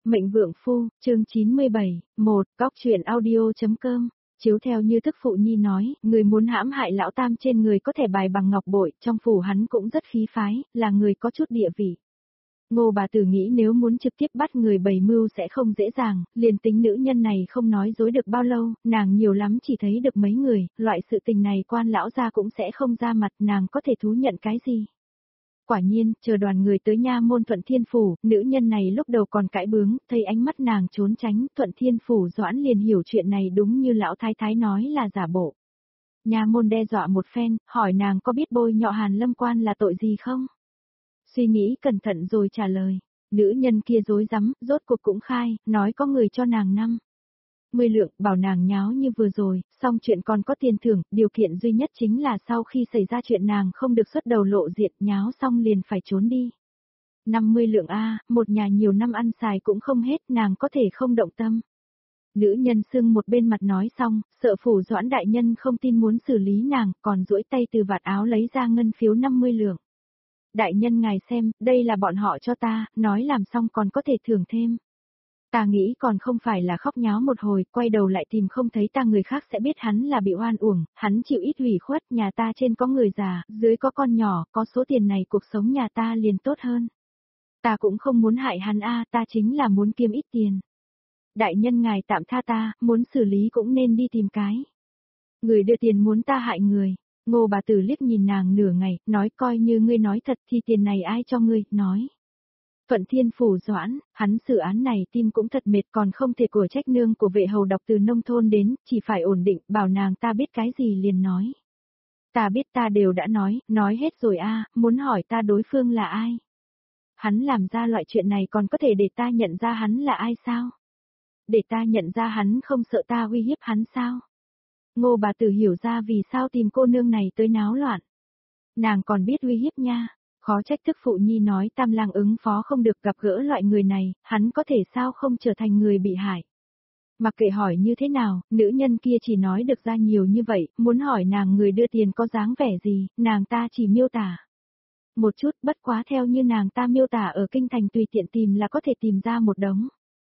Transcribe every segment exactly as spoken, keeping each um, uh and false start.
Mệnh Vượng Phu, chương chín mươi bảy, một, Cóc truyện audio.com. Chiếu theo như tức phụ nhi nói, người muốn hãm hại lão tam trên người có thể bài bằng ngọc bội, trong phủ hắn cũng rất khí phái, là người có chút địa vị. Ngô bà tử nghĩ nếu muốn trực tiếp bắt người bày mưu sẽ không dễ dàng, liền tính nữ nhân này không nói dối được bao lâu, nàng nhiều lắm chỉ thấy được mấy người, loại sự tình này quan lão gia cũng sẽ không ra mặt, nàng có thể thú nhận cái gì. Quả nhiên, chờ đoàn người tới nha môn Thuận Thiên Phủ, nữ nhân này lúc đầu còn cãi bướng, thấy ánh mắt nàng trốn tránh, Thuận Thiên Phủ Doãn liền hiểu chuyện này đúng như lão thái thái nói là giả bộ. Nha môn đe dọa một phen, hỏi nàng có biết bôi nhọ Hàn Lâm quan là tội gì không? Suy nghĩ cẩn thận rồi trả lời, nữ nhân kia dối rắm, rốt cuộc cũng khai, nói có người cho nàng năm mươi lượng, bảo nàng nháo như vừa rồi, xong chuyện còn có tiền thưởng, điều kiện duy nhất chính là sau khi xảy ra chuyện nàng không được xuất đầu lộ diện, nháo xong liền phải trốn đi. năm mươi lượng a, một nhà nhiều năm ăn xài cũng không hết, nàng có thể không động tâm. Nữ nhân sưng một bên mặt nói xong, sợ phủ Doãn đại nhân không tin muốn xử lý nàng, còn duỗi tay từ vạt áo lấy ra ngân phiếu năm mươi lượng. Đại nhân ngài xem, đây là bọn họ cho ta, nói làm xong còn có thể thưởng thêm. Ta nghĩ còn không phải là khóc nháo một hồi, quay đầu lại tìm không thấy ta, người khác sẽ biết hắn là bị oan uổng, hắn chịu ít ủy khuất, nhà ta trên có người già, dưới có con nhỏ, có số tiền này cuộc sống nhà ta liền tốt hơn. Ta cũng không muốn hại hắn a, ta chính là muốn kiếm ít tiền. Đại nhân ngài tạm tha ta, muốn xử lý cũng nên đi tìm cái. Người đưa tiền muốn ta hại người. Ngô bà tử liếc nhìn nàng nửa ngày, nói coi như ngươi nói thật thì tiền này ai cho ngươi, nói. Thuận Thiên Phủ Doãn, hắn xử án này tim cũng thật mệt, còn không thể của trách nương của vệ hầu đọc từ nông thôn đến, chỉ phải ổn định, bảo nàng ta biết cái gì liền nói. Ta biết, ta đều đã nói, nói hết rồi a, muốn hỏi ta đối phương là ai. Hắn làm ra loại chuyện này còn có thể để ta nhận ra hắn là ai sao? Để ta nhận ra hắn không sợ ta uy hiếp hắn sao? Ngô bà tử hiểu ra vì sao tìm cô nương này tới náo loạn. Nàng còn biết uy hiếp nha. Khó trách thức phụ nhi nói Tam lang ứng phó không được, gặp gỡ loại người này, hắn có thể sao không trở thành người bị hại. Mặc kệ hỏi như thế nào, nữ nhân kia chỉ nói được ra nhiều như vậy, muốn hỏi nàng người đưa tiền có dáng vẻ gì, nàng ta chỉ miêu tả. Một chút, bất quá theo như nàng ta miêu tả ở kinh thành tùy tiện tìm là có thể tìm ra một đống.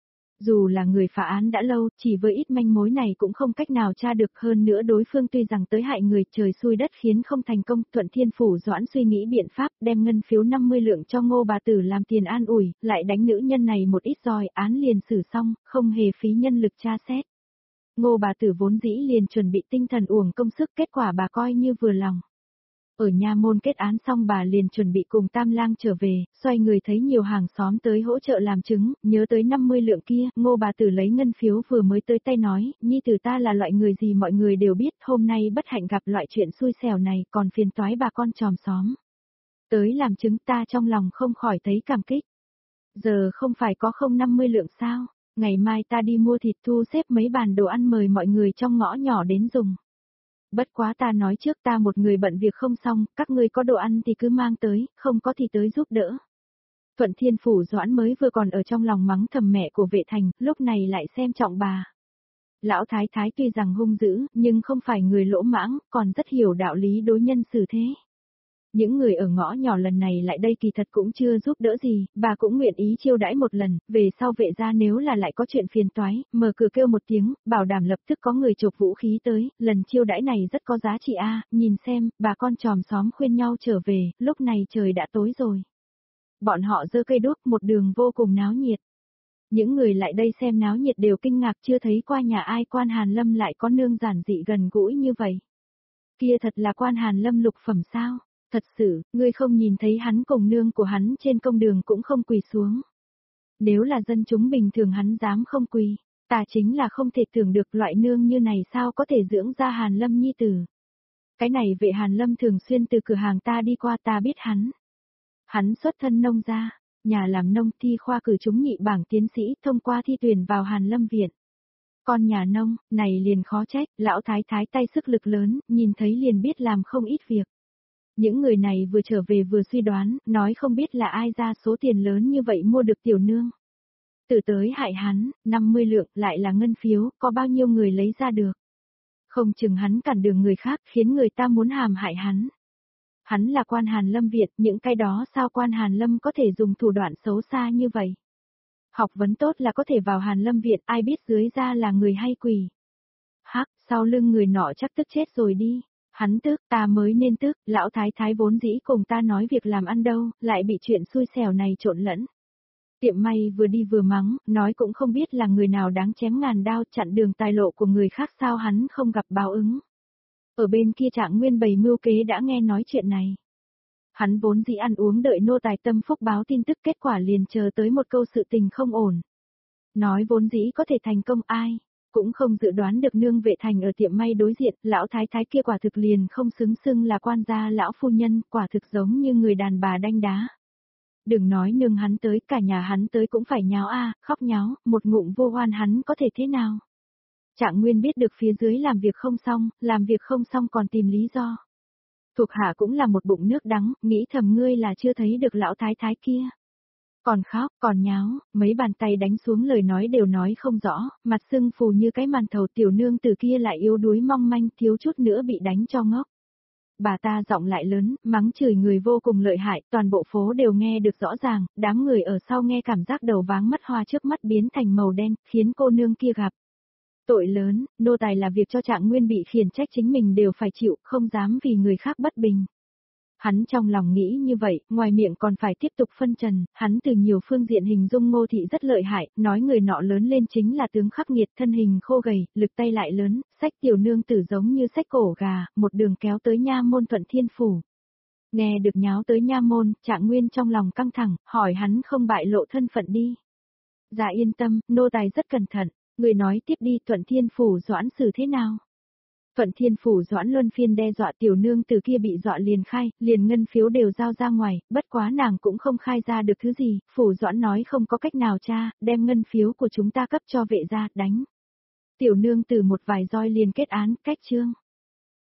Dù là người phá án đã lâu, chỉ với ít manh mối này cũng không cách nào tra được, hơn nữa đối phương tuy rằng tới hại người, trời xui đất khiến không thành công. Thuận Thiên Phủ Doãn suy nghĩ biện pháp, đem ngân phiếu năm mươi lượng cho Ngô bà tử làm tiền an ủi, lại đánh nữ nhân này một ít roi, án liền xử xong, không hề phí nhân lực tra xét. Ngô bà tử vốn dĩ liền chuẩn bị tinh thần uổng công sức, kết quả bà coi như vừa lòng. Ở nha môn kết án xong bà liền chuẩn bị cùng Tam lang trở về, xoay người thấy nhiều hàng xóm tới hỗ trợ làm chứng, nhớ tới năm mươi lượng kia, Ngô bà tử lấy ngân phiếu vừa mới tới tay nói, nhi tử ta là loại người gì mọi người đều biết, hôm nay bất hạnh gặp loại chuyện xui xẻo này, còn phiền toái bà con chòm xóm. Tới làm chứng, ta trong lòng không khỏi thấy cảm kích. Giờ không phải có không năm mươi lượng sao, ngày mai ta đi mua thịt, thu xếp mấy bàn đồ ăn mời mọi người trong ngõ nhỏ đến dùng. Bất quá ta nói trước, ta một người bận việc không xong, các ngươi có đồ ăn thì cứ mang tới, không có thì tới giúp đỡ. Thuận Thiên Phủ Doãn mới vừa còn ở trong lòng mắng thầm mẹ của vệ thành, lúc này lại xem trọng bà. Lão thái thái tuy rằng hung dữ, nhưng không phải người lỗ mãng, còn rất hiểu đạo lý đối nhân xử thế. Những người ở ngõ nhỏ lần này lại đây kỳ thật cũng chưa giúp đỡ gì, bà cũng nguyện ý chiêu đãi một lần, về sau vệ ra nếu là lại có chuyện phiền toái, mở cửa kêu một tiếng, bảo đảm lập tức có người chộp vũ khí tới, lần chiêu đãi này rất có giá trị a, nhìn xem, bà con chòm xóm khuyên nhau trở về, lúc này trời đã tối rồi. Bọn họ giơ cây đuốc một đường vô cùng náo nhiệt. Những người lại đây xem náo nhiệt đều kinh ngạc, chưa thấy qua nhà ai quan Hàn Lâm lại có nương giản dị gần gũi như vậy. Kia thật là quan Hàn Lâm lục phẩm sao? Thật sự, ngươi không nhìn thấy hắn cùng nương của hắn trên công đường cũng không quỳ xuống. Nếu là dân chúng bình thường hắn dám không quỳ, ta chính là không thể tưởng được loại nương như này sao có thể dưỡng ra Hàn Lâm nhi tử. Cái này vệ Hàn Lâm thường xuyên từ cửa hàng ta đi qua, ta biết hắn. Hắn xuất thân nông gia, nhà làm nông, thi khoa cử trúng nhị bảng tiến sĩ, thông qua thi tuyển vào Hàn Lâm viện. Con nhà nông, này liền khó trách, lão thái thái tay sức lực lớn, nhìn thấy liền biết làm không ít việc. Những người này vừa trở về vừa suy đoán, nói không biết là ai ra số tiền lớn như vậy mua được tiểu nương. Từ tới hại hắn, năm mươi lượng, lại là ngân phiếu, có bao nhiêu người lấy ra được. Không chừng hắn cản đường người khác, khiến người ta muốn hàm hại hắn. Hắn là quan Hàn Lâm Việt, những cái đó sao quan Hàn Lâm có thể dùng thủ đoạn xấu xa như vậy. Học vấn tốt là có thể vào Hàn Lâm Viện, ai biết dưới ra là người hay quỷ. Hắc, sau lưng người nọ chắc tức chết rồi đi. Hắn tức, ta mới nên tức, lão thái thái vốn dĩ cùng ta nói việc làm ăn đâu, lại bị chuyện xui xẻo này trộn lẫn. Tiệm may vừa đi vừa mắng, nói cũng không biết là người nào đáng chém ngàn đao chặn đường tài lộ của người khác sao hắn không gặp báo ứng. Ở bên kia Trạng Nguyên bày mưu kế đã nghe nói chuyện này. Hắn vốn dĩ ăn uống đợi nô tài tâm phúc báo tin tức, kết quả liền chờ tới một câu sự tình không ổn. Nói vốn dĩ có thể thành công ai, cũng không dự đoán được nương vệ thành ở tiệm may đối diện, lão thái thái kia quả thực liền không xứng xưng là quan gia lão phu nhân, quả thực giống như người đàn bà đanh đá. Đừng nói nương hắn tới, cả nhà hắn tới cũng phải nháo a, khóc nháo, một ngụm vô oan hắn có thể thế nào. Trạng Nguyên biết được phía dưới làm việc không xong, làm việc không xong còn tìm lý do. Thuộc hạ cũng là một bụng nước đắng, nghĩ thầm ngươi là chưa thấy được lão thái thái kia. Còn khóc, còn nháo, mấy bàn tay đánh xuống lời nói đều nói không rõ, mặt sưng phù như cái màn thầu, tiểu nương từ kia lại yếu đuối mong manh, thiếu chút nữa bị đánh cho ngốc. Bà ta giọng lại lớn, mắng chửi người vô cùng lợi hại, toàn bộ phố đều nghe được rõ ràng, đám người ở sau nghe cảm giác đầu váng mắt hoa trước mắt biến thành màu đen, khiến cô nương kia gặp tội lớn, nô tài là việc cho Trạng Nguyên bị khiển trách chính mình đều phải chịu, không dám vì người khác bất bình. Hắn trong lòng nghĩ như vậy, ngoài miệng còn phải tiếp tục phân trần, hắn từ nhiều phương diện hình dung Ngô Thị rất lợi hại, nói người nọ lớn lên chính là tướng khắc nghiệt, thân hình khô gầy, lực tay lại lớn, sách tiểu nương tử giống như sách cổ gà, một đường kéo tới nha môn Thuận Thiên Phủ. Nghe được nháo tới nha môn, Trạng Nguyên trong lòng căng thẳng, hỏi hắn không bại lộ thân phận đi. Dạ yên tâm, nô tài rất cẩn thận, người nói tiếp đi, Thuận Thiên Phủ Doãn xử thế nào? Thuận Thiên Phủ Doãn luân phiên đe dọa tiểu nương từ kia bị dọa liền khai, liền ngân phiếu đều giao ra ngoài, bất quá nàng cũng không khai ra được thứ gì, Phủ Doãn nói không có cách nào cha, đem ngân phiếu của chúng ta cấp cho vệ gia, đánh. Tiểu nương từ một vài roi liền kết án, cách trương.